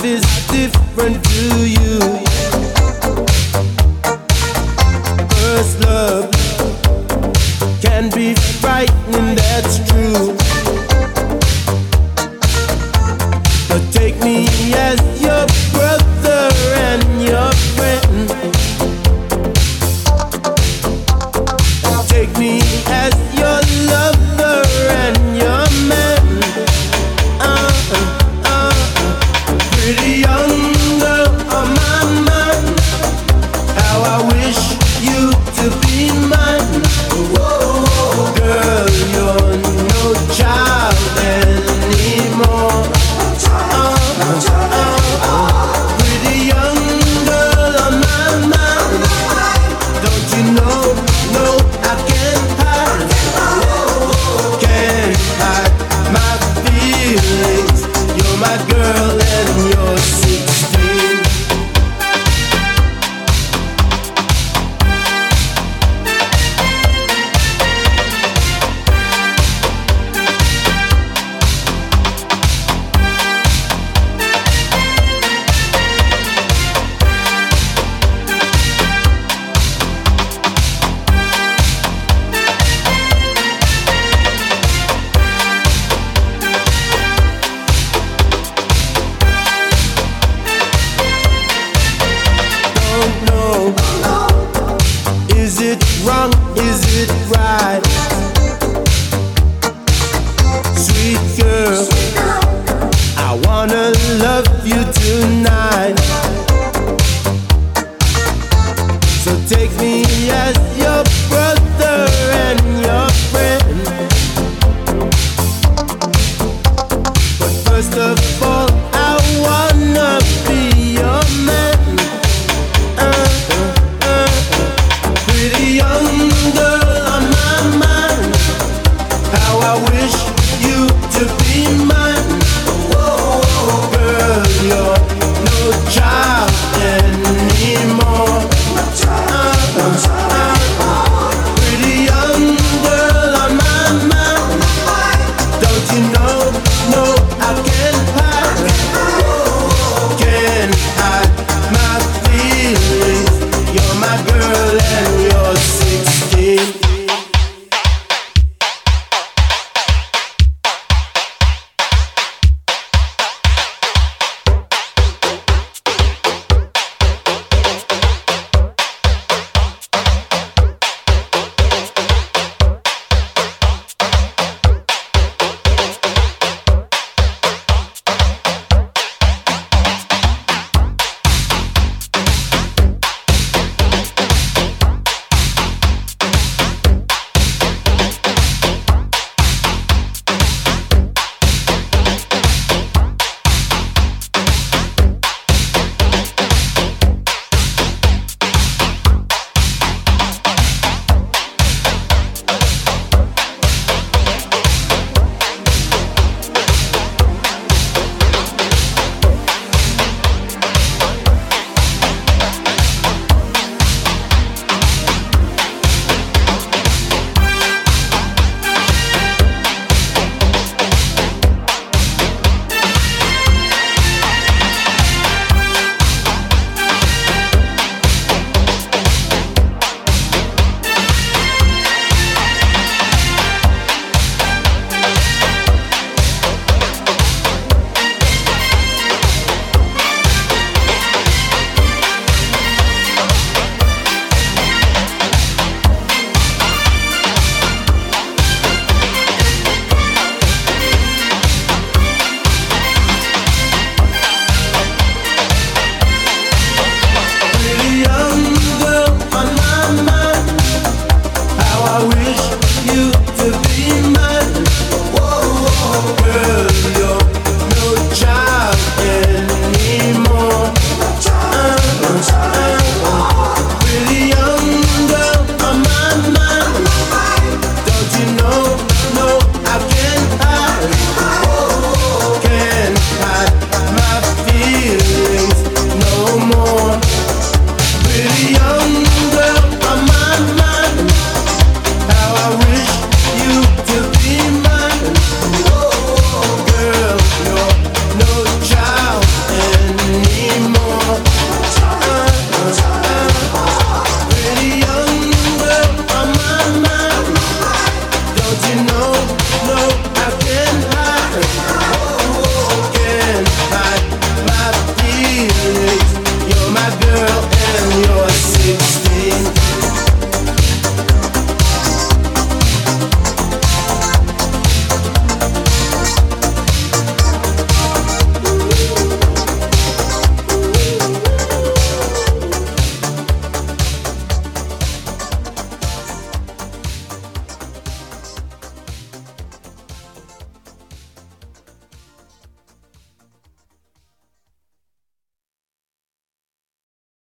life is different to you. First love can be frightening, that's true. But take me as your brother and your friend. Take me as your lover and your man. Pretty young girl on my mind. How I wish you to be mine. Whoa, girl, you're no child anymore. Pretty young girl on my mind. Don't you know? No, I can't hide. Can't hide my feelings. You're my girl and you're 16. Is it wrong? Is it right? Sweet girl, I wanna love you tonight. So take me as your brother and your friend. But first of all,